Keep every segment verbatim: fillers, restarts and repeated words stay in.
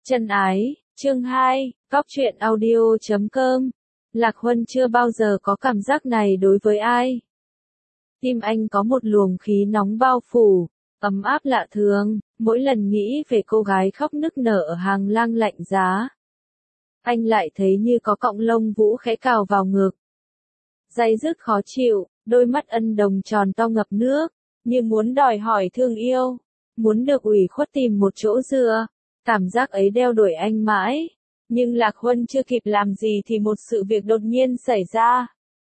Chân ái, chương hai, Cóc truyện audio chấm com. Lạc Huân chưa bao giờ có cảm giác này đối với ai. Tim anh có một luồng khí nóng bao phủ, ấm áp lạ thường, mỗi lần nghĩ về cô gái khóc nức nở ở hàng lang lạnh giá. Anh lại thấy như có cọng lông vũ khẽ cào vào ngực. Day dứt khó chịu, đôi mắt ân đồng tròn to ngập nước, như muốn đòi hỏi thương yêu, muốn được ủy khuất tìm một chỗ dựa. Cảm giác ấy đeo đuổi anh mãi, nhưng Lạc Huân chưa kịp làm gì thì một sự việc đột nhiên xảy ra.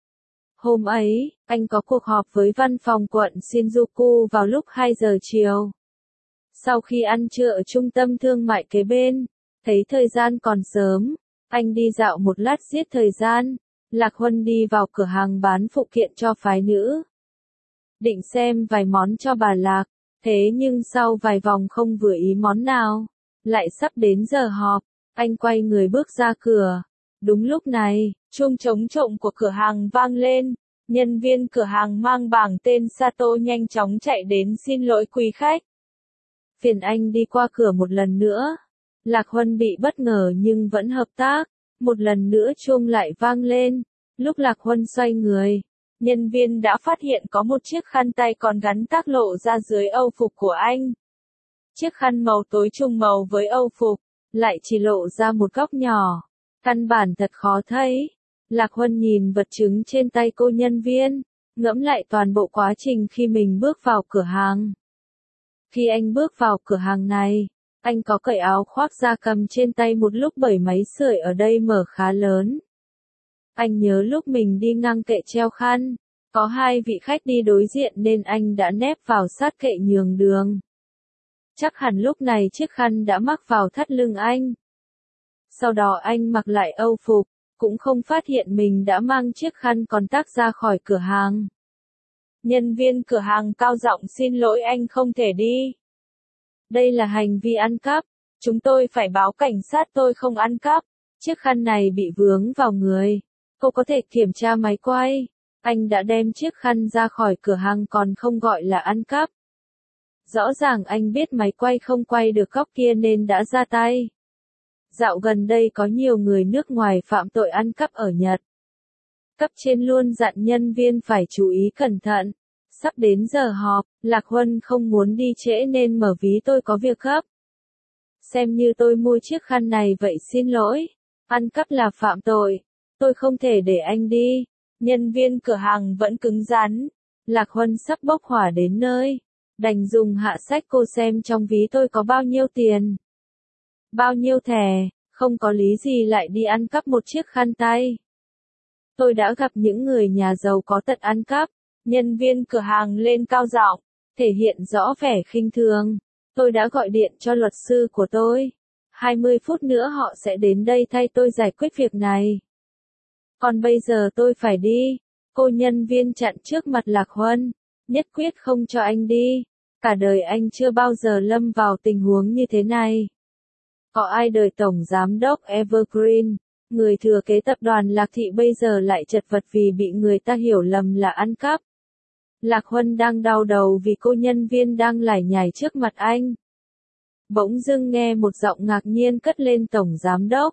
Hôm ấy, anh có cuộc họp với văn phòng quận Shinjuku vào lúc hai giờ chiều. Sau khi ăn trưa ở trung tâm thương mại kế bên, thấy thời gian còn sớm, anh đi dạo một lát giết thời gian. Lạc Huân đi vào cửa hàng bán phụ kiện cho phái nữ. Định xem vài món cho bà Lạc, thế nhưng sau vài vòng không vừa ý món nào. Lại sắp đến giờ họp, anh quay người bước ra cửa. Đúng lúc này, chuông trống trộm của cửa hàng vang lên. Nhân viên cửa hàng mang bảng tên Sato nhanh chóng chạy đến xin lỗi quý khách. Phiền anh đi qua cửa một lần nữa. Lạc Huân bị bất ngờ nhưng vẫn hợp tác. Một lần nữa chuông lại vang lên. Lúc Lạc Huân xoay người, nhân viên đã phát hiện có một chiếc khăn tay còn gắn tag lộ ra dưới âu phục của anh. Chiếc khăn màu tối trùng màu với âu phục, lại chỉ lộ ra một góc nhỏ. Căn bản thật khó thấy. Lạc Huân nhìn vật chứng trên tay cô nhân viên, ngẫm lại toàn bộ quá trình khi mình bước vào cửa hàng. Khi anh bước vào cửa hàng này, anh có cởi áo khoác da cầm trên tay một lúc bởi máy sưởi ở đây mở khá lớn. Anh nhớ lúc mình đi ngang kệ treo khăn, có hai vị khách đi đối diện nên anh đã nép vào sát kệ nhường đường. Chắc hẳn lúc này chiếc khăn đã mắc vào thắt lưng anh. Sau đó anh mặc lại âu phục, cũng không phát hiện mình đã mang chiếc khăn còn tag ra khỏi cửa hàng. Nhân viên cửa hàng cao giọng xin lỗi anh không thể đi. Đây là hành vi ăn cắp, chúng tôi phải báo cảnh sát tôi không ăn cắp. Chiếc khăn này bị vướng vào người. Cô có thể kiểm tra máy quay. Anh đã đem chiếc khăn ra khỏi cửa hàng còn không gọi là ăn cắp. Rõ ràng anh biết máy quay không quay được góc kia nên đã ra tay. Dạo gần đây có nhiều người nước ngoài phạm tội ăn cắp ở Nhật. Cấp trên luôn dặn nhân viên phải chú ý cẩn thận. Sắp đến giờ họp, Lạc Huân không muốn đi trễ nên mở ví tôi có việc gấp. Xem như tôi mua chiếc khăn này vậy xin lỗi. Ăn cắp là phạm tội. Tôi không thể để anh đi. Nhân viên cửa hàng vẫn cứng rắn. Lạc Huân sắp bốc hỏa đến nơi. Đành dùng hạ sách cô xem trong ví tôi có bao nhiêu tiền. Bao nhiêu thẻ, không có lý gì lại đi ăn cắp một chiếc khăn tay. Tôi đã gặp những người nhà giàu có tật ăn cắp. Nhân viên cửa hàng lên cao giọng, thể hiện rõ vẻ khinh thường. Tôi đã gọi điện cho luật sư của tôi. hai mươi phút nữa họ sẽ đến đây thay tôi giải quyết việc này. Còn bây giờ tôi phải đi. Cô nhân viên chặn trước mặt Lạc Huân. Nhất quyết không cho anh đi. Cả đời anh chưa bao giờ lâm vào tình huống như thế này. Có ai đời tổng giám đốc Evergreen, người thừa kế tập đoàn Lạc Thị bây giờ lại chật vật vì bị người ta hiểu lầm là ăn cắp. Lạc Huân đang đau đầu vì cô nhân viên đang lải nhải trước mặt anh. Bỗng dưng nghe một giọng ngạc nhiên cất lên tổng giám đốc.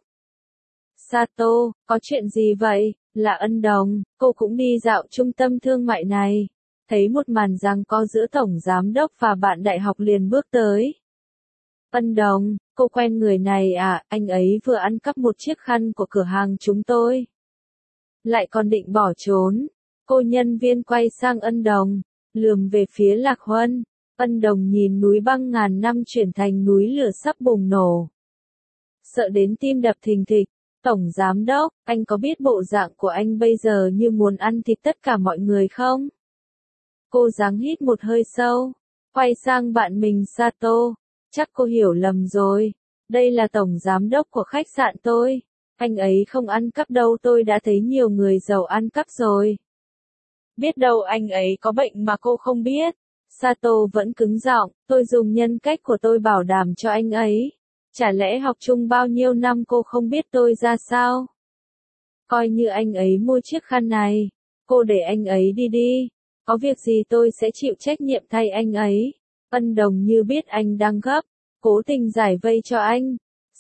Sato, có chuyện gì vậy? Là Ân Đồng, cô cũng đi dạo trung tâm thương mại này. Thấy một màn giằng co giữa tổng giám đốc và bạn đại học liền bước tới. Ân Đồng, cô quen người này à, anh ấy vừa ăn cắp một chiếc khăn của cửa hàng chúng tôi. Lại còn định bỏ trốn. Cô nhân viên quay sang Ân Đồng, lườm về phía Lạc Huân. Ân Đồng nhìn núi băng ngàn năm chuyển thành núi lửa sắp bùng nổ. Sợ đến tim đập thình thịch. Tổng giám đốc, anh có biết bộ dạng của anh bây giờ như muốn ăn thịt tất cả mọi người không? Cô giáng hít một hơi sâu, quay sang bạn mình Sato. Chắc cô hiểu lầm rồi. Đây là tổng giám đốc của khách sạn tôi. Anh ấy không ăn cắp đâu, tôi đã thấy nhiều người giàu ăn cắp rồi. Biết đâu anh ấy có bệnh mà cô không biết. Sato vẫn cứng giọng, tôi dùng nhân cách của tôi bảo đảm cho anh ấy. Chả lẽ học chung bao nhiêu năm cô không biết tôi ra sao? Coi như anh ấy mua chiếc khăn này. Cô để anh ấy đi đi. Có việc gì tôi sẽ chịu trách nhiệm thay anh ấy. Ân Đồng như biết anh đang gấp, cố tình giải vây cho anh.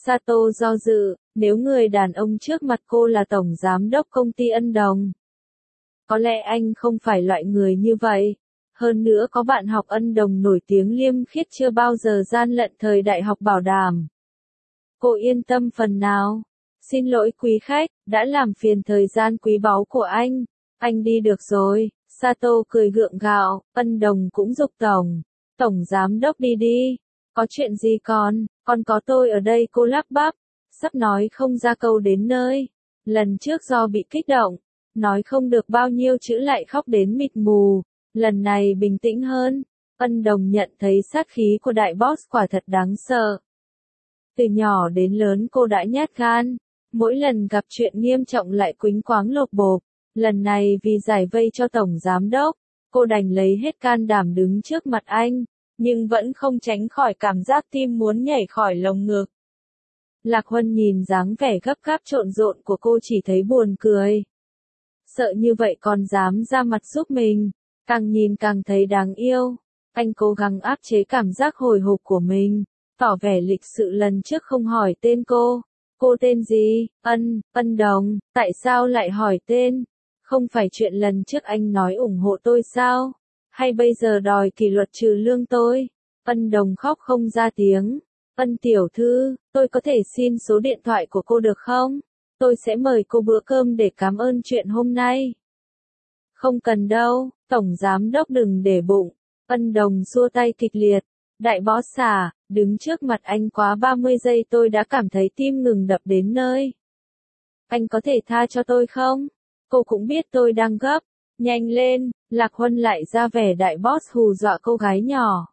Sato do dự, nếu người đàn ông trước mặt cô là tổng giám đốc công ty Ân Đồng. Có lẽ anh không phải loại người như vậy. Hơn nữa có bạn học Ân Đồng nổi tiếng liêm khiết chưa bao giờ gian lận thời đại học bảo đảm. Cô yên tâm phần nào. Xin lỗi quý khách, đã làm phiền thời gian quý báu của anh. Anh đi được rồi. Sato cười gượng gạo, Ân Đồng cũng giục tổng. Tổng giám đốc đi đi. Có chuyện gì con, còn có tôi ở đây cô lắp bắp. Sắp nói không ra câu đến nơi. Lần trước do bị kích động, nói không được bao nhiêu chữ lại khóc đến mịt mù. Lần này bình tĩnh hơn. Ân Đồng nhận thấy sát khí của đại boss quả thật đáng sợ. Từ nhỏ đến lớn cô đã nhát gan. Mỗi lần gặp chuyện nghiêm trọng lại quýnh quáng lộp bộp. Lần này vì giải vây cho tổng giám đốc, cô đành lấy hết can đảm đứng trước mặt anh, nhưng vẫn không tránh khỏi cảm giác tim muốn nhảy khỏi lồng ngực. Lạc Huân nhìn dáng vẻ gấp gáp trộn rộn của cô chỉ thấy buồn cười. Sợ như vậy còn dám ra mặt giúp mình, càng nhìn càng thấy đáng yêu. Anh cố gắng áp chế cảm giác hồi hộp của mình, tỏ vẻ lịch sự lần trước không hỏi tên cô. Cô tên gì? Ân, Ân Đồng, tại sao lại hỏi tên? Không phải chuyện lần trước anh nói ủng hộ tôi sao? Hay bây giờ đòi kỷ luật trừ lương tôi? Ân Đồng khóc không ra tiếng. Ân tiểu thư, tôi có thể xin số điện thoại của cô được không? Tôi sẽ mời cô bữa cơm để cảm ơn chuyện hôm nay. Không cần đâu, tổng giám đốc đừng để bụng. Ân Đồng xua tay kịch liệt. Đại boss à, đứng trước mặt anh quá ba mươi giây tôi đã cảm thấy tim ngừng đập đến nơi. Anh có thể tha cho tôi không? Cô cũng biết tôi đang gấp. Nhanh lên, Lạc Huân lại ra vẻ đại boss hù dọa cô gái nhỏ.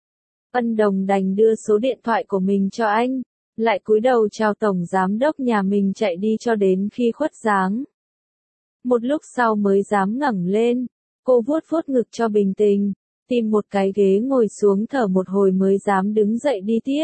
Ân Đồng đành đưa số điện thoại của mình cho anh, lại cúi đầu chào tổng giám đốc nhà mình chạy đi cho đến khi khuất dáng. Một lúc sau mới dám ngẩng lên, cô vuốt vuốt ngực cho bình tĩnh, tìm một cái ghế ngồi xuống thở một hồi mới dám đứng dậy đi tiếp.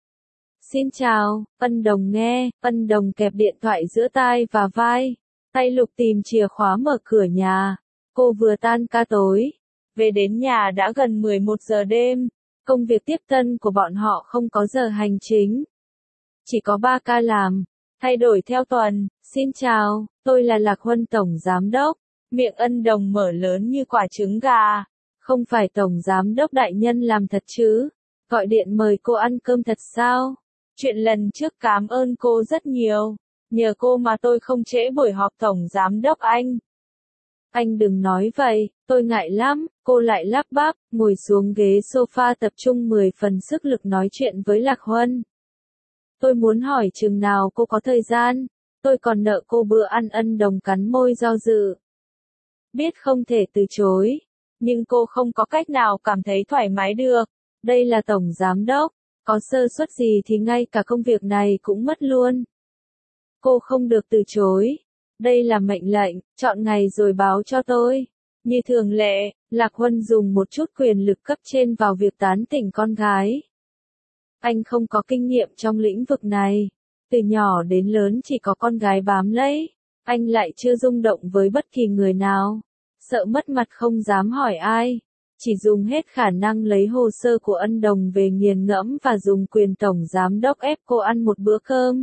Xin chào, Ân Đồng nghe, Ân Đồng kẹp điện thoại giữa tai và vai, tay lục tìm chìa khóa mở cửa nhà. Cô vừa tan ca tối, về đến nhà đã gần mười một giờ đêm, công việc tiếp tân của bọn họ không có giờ hành chính. Chỉ có ba ca làm, thay đổi theo tuần. Xin chào, tôi là Lạc Huân tổng giám đốc. Miệng Ân Đồng mở lớn như quả trứng gà. Không phải tổng giám đốc đại nhân làm thật chứ? Gọi điện mời cô ăn cơm thật sao? Chuyện lần trước cảm ơn cô rất nhiều. Nhờ cô mà tôi không trễ buổi họp tổng giám đốc anh. Anh đừng nói vậy, tôi ngại lắm. Cô lại lắp bắp, ngồi xuống ghế sofa tập trung mười phần sức lực nói chuyện với Lạc Huân. Tôi muốn hỏi chừng nào cô có thời gian, tôi còn nợ cô bữa ăn. Ân Đồng cắn môi do dự. Biết không thể từ chối, nhưng cô không có cách nào cảm thấy thoải mái được. Đây là tổng giám đốc, có sơ suất gì thì ngay cả công việc này cũng mất luôn. Cô không được từ chối. Đây là mệnh lệnh, chọn ngày rồi báo cho tôi. Như thường lệ, Lạc Huân dùng một chút quyền lực cấp trên vào việc tán tỉnh con gái. Anh không có kinh nghiệm trong lĩnh vực này. Từ nhỏ đến lớn chỉ có con gái bám lấy. Anh lại chưa rung động với bất kỳ người nào. Sợ mất mặt không dám hỏi ai. Chỉ dùng hết khả năng lấy hồ sơ của Ân Đồng về nghiền ngẫm và dùng quyền tổng giám đốc ép cô ăn một bữa cơm.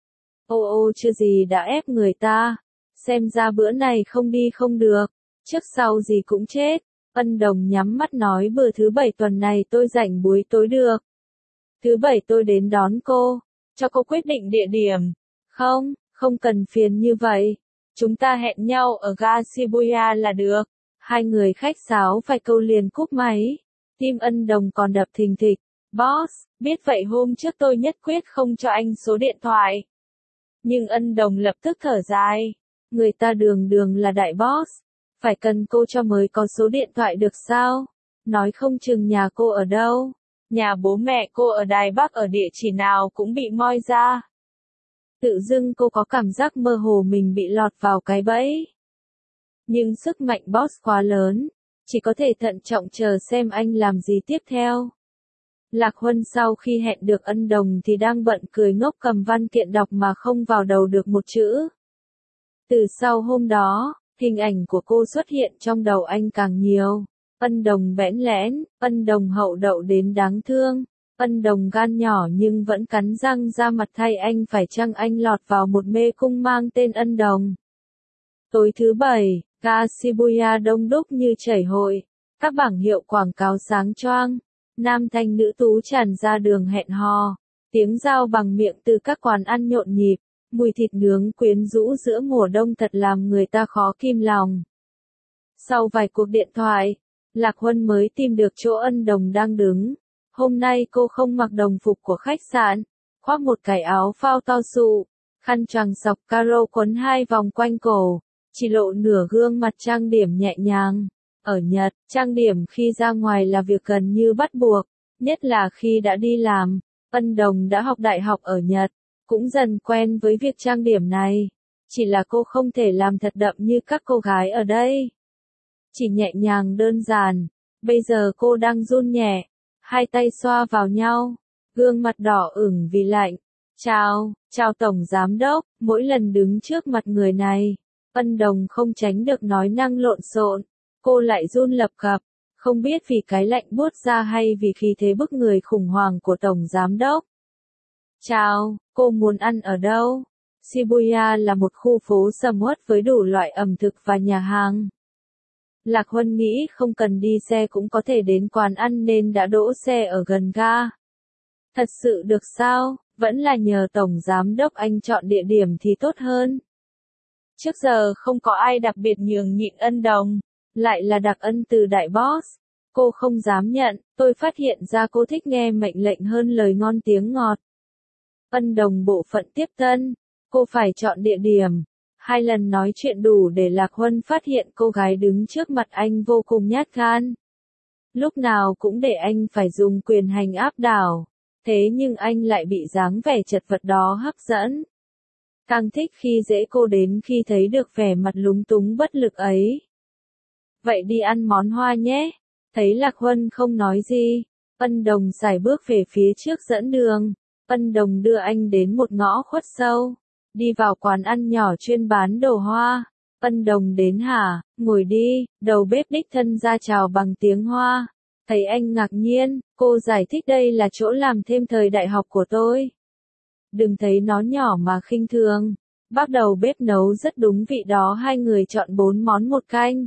Ô ô chưa gì đã ép người ta. Xem ra bữa này không đi không được. Trước sau gì cũng chết. Ân Đồng nhắm mắt nói bữa thứ bảy tuần này tôi rảnh buổi tối được. Thứ bảy tôi đến đón cô. Cho cô quyết định địa điểm. Không, không cần phiền như vậy. Chúng ta hẹn nhau ở ga Shibuya là được. Hai người khách sáo vài câu liền cúp máy. Tim Ân Đồng còn đập thình thịch. Boss, biết vậy hôm trước tôi nhất quyết không cho anh số điện thoại. Nhưng Ân Đồng lập tức thở dài. Người ta đường đường là đại boss. Phải cần cô cho mới có số điện thoại được sao? Nói không chừng nhà cô ở đâu. Nhà bố mẹ cô ở Đài Bắc ở địa chỉ nào cũng bị moi ra. Tự dưng cô có cảm giác mơ hồ mình bị lọt vào cái bẫy. Nhưng sức mạnh boss quá lớn. Chỉ có thể thận trọng chờ xem anh làm gì tiếp theo. Lạc Huân sau khi hẹn được Ân Đồng thì đang bận cười ngốc cầm văn kiện đọc mà không vào đầu được một chữ. Từ sau hôm đó, hình ảnh của cô xuất hiện trong đầu anh càng nhiều. Ân Đồng bẽn lẽn, Ân Đồng hậu đậu đến đáng thương. Ân Đồng gan nhỏ nhưng vẫn cắn răng ra mặt thay anh, phải chăng anh lọt vào một mê cung mang tên Ân Đồng. Tối thứ bảy, ga Shibuya đông đúc như chảy hội, các bảng hiệu quảng cáo sáng choang, nam thanh nữ tú tràn ra đường hẹn hò, tiếng giao bằng miệng từ các quán ăn nhộn nhịp, mùi thịt nướng quyến rũ giữa mùa đông thật làm người ta khó kìm lòng. Sau vài cuộc điện thoại, Lạc Huân mới tìm được chỗ Ân Đồng đang đứng. Hôm nay cô không mặc đồng phục của khách sạn, khoác một cái áo phao to sụ, khăn choàng sọc caro quấn hai vòng quanh cổ, chỉ lộ nửa gương mặt trang điểm nhẹ nhàng. Ở Nhật, trang điểm khi ra ngoài là việc gần như bắt buộc, nhất là khi đã đi làm. Ân Đồng đã học đại học ở Nhật, cũng dần quen với việc trang điểm này. Chỉ là cô không thể làm thật đậm như các cô gái ở đây. Chỉ nhẹ nhàng đơn giản. Bây giờ cô đang run nhẹ, hai tay xoa vào nhau, gương mặt đỏ ửng vì lạnh. Chào, chào Tổng Giám Đốc. Mỗi lần đứng trước mặt người này, Ân Đồng không tránh được nói năng lộn xộn. Cô lại run lập cập, không biết vì cái lạnh buốt ra hay vì khí thế bức người khủng hoảng của Tổng Giám Đốc. Chào, cô muốn ăn ở đâu? Shibuya là một khu phố sầm uất với đủ loại ẩm thực và nhà hàng. Lạc Huân nghĩ không cần đi xe cũng có thể đến quán ăn nên đã đỗ xe ở gần ga. Thật sự được sao? Vẫn là nhờ Tổng Giám Đốc anh chọn địa điểm thì tốt hơn. Trước giờ không có ai đặc biệt nhường nhịn Ân Đồng, lại là đặc ân từ đại boss. Cô không dám nhận, tôi phát hiện ra cô thích nghe mệnh lệnh hơn lời ngon tiếng ngọt. Ân Đồng bộ phận tiếp tân, cô phải chọn địa điểm. Hai lần nói chuyện đủ để Lạc Huân phát hiện cô gái đứng trước mặt anh vô cùng nhát gan. Lúc nào cũng để anh phải dùng quyền hành áp đảo, thế nhưng anh lại bị dáng vẻ chật vật đó hấp dẫn. Càng thích khi dễ cô đến khi thấy được vẻ mặt lúng túng bất lực ấy. Vậy đi ăn món Hoa nhé. Thấy Lạc Huân không nói gì, Ân Đồng sải bước về phía trước dẫn đường. Ân Đồng đưa anh đến một ngõ khuất sâu, đi vào quán ăn nhỏ chuyên bán đồ hoa. Ân Đồng đến hả? Ngồi đi. Đầu bếp đích thân ra chào bằng tiếng Hoa. Thấy anh ngạc nhiên, cô giải thích đây là chỗ làm thêm thời đại học của tôi. Đừng thấy nó nhỏ mà khinh thường. Bác đầu bếp nấu rất đúng vị đó. Hai người chọn bốn món một canh.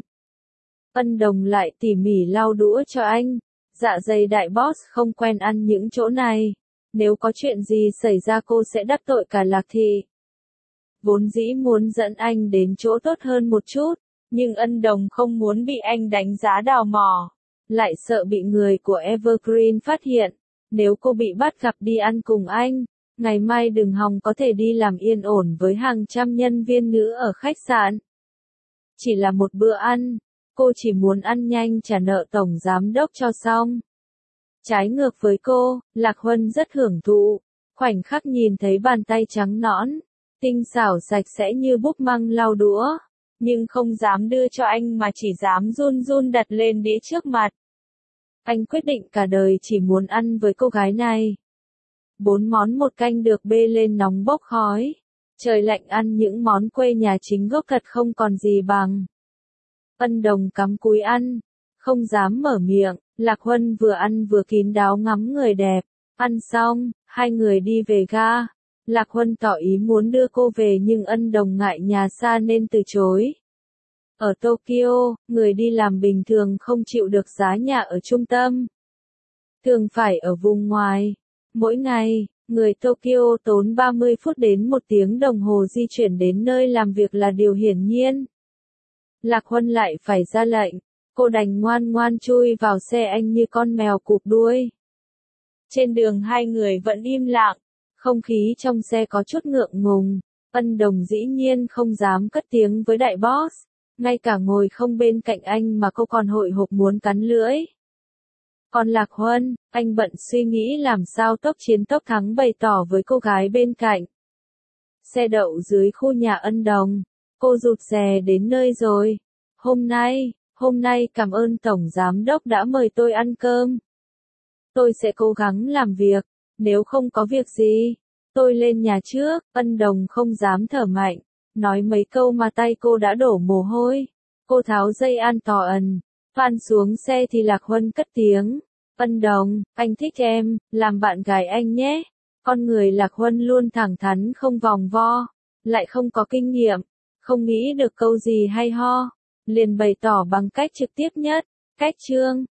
Ân Đồng lại tỉ mỉ lau đũa cho anh. Dạ dày đại boss không quen ăn những chỗ này. Nếu có chuyện gì xảy ra cô sẽ đắc tội cả Lạc Thị. Vốn dĩ muốn dẫn anh đến chỗ tốt hơn một chút, nhưng Ân Đồng không muốn bị anh đánh giá đào mỏ. Lại sợ bị người của Evergreen phát hiện. Nếu cô bị bắt gặp đi ăn cùng anh, ngày mai đừng hòng có thể đi làm yên ổn với hàng trăm nhân viên nữ ở khách sạn. Chỉ là một bữa ăn, cô chỉ muốn ăn nhanh trả nợ Tổng Giám Đốc cho xong. Trái ngược với cô, Lạc Huân rất hưởng thụ, khoảnh khắc nhìn thấy bàn tay trắng nõn, tinh xảo sạch sẽ như búp măng lau đũa, nhưng không dám đưa cho anh mà chỉ dám run run đặt lên đĩa trước mặt. Anh quyết định cả đời chỉ muốn ăn với cô gái này. Bốn món một canh được bê lên nóng bốc khói. Trời lạnh ăn những món quê nhà chính gốc thật không còn gì bằng. Ân Đồng cắm cúi ăn, không dám mở miệng. Lạc Huân vừa ăn vừa kín đáo ngắm người đẹp. Ăn xong, hai người đi về ga. Lạc Huân tỏ ý muốn đưa cô về nhưng Ân Đồng ngại nhà xa nên từ chối. Ở Tokyo, người đi làm bình thường không chịu được giá nhà ở trung tâm. Thường phải ở vùng ngoài. Mỗi ngày, người Tokyo tốn ba mươi phút đến một tiếng đồng hồ di chuyển đến nơi làm việc là điều hiển nhiên. Lạc Huân lại phải ra lệnh. Cô đành ngoan ngoan chui vào xe anh như con mèo cụp đuôi. Trên đường hai người vẫn im lặng. Không khí trong xe có chút ngượng ngùng. Ân Đồng dĩ nhiên không dám cất tiếng với đại boss. Ngay cả ngồi không bên cạnh anh mà cô còn hội hộp muốn cắn lưỡi. Còn Lạc Huân, anh bận suy nghĩ làm sao tốc chiến tốc thắng bày tỏ với cô gái bên cạnh. Xe đậu dưới khu nhà Ân Đồng. Cô rụt rè đến nơi rồi. Hôm nay, hôm nay cảm ơn Tổng Giám Đốc đã mời tôi ăn cơm. Tôi sẽ cố gắng làm việc. Nếu không có việc gì, tôi lên nhà trước. Ân Đồng không dám thở mạnh. Nói mấy câu mà tay cô đã đổ mồ hôi. Cô tháo dây an toàn, phan xuống xe thì Lạc Huân cất tiếng. Ân Đồng, anh thích em, làm bạn gái anh nhé. Con người Lạc Huân luôn thẳng thắn không vòng vo, lại không có kinh nghiệm, không nghĩ được câu gì hay ho, liền bày tỏ bằng cách trực tiếp nhất. Cách chương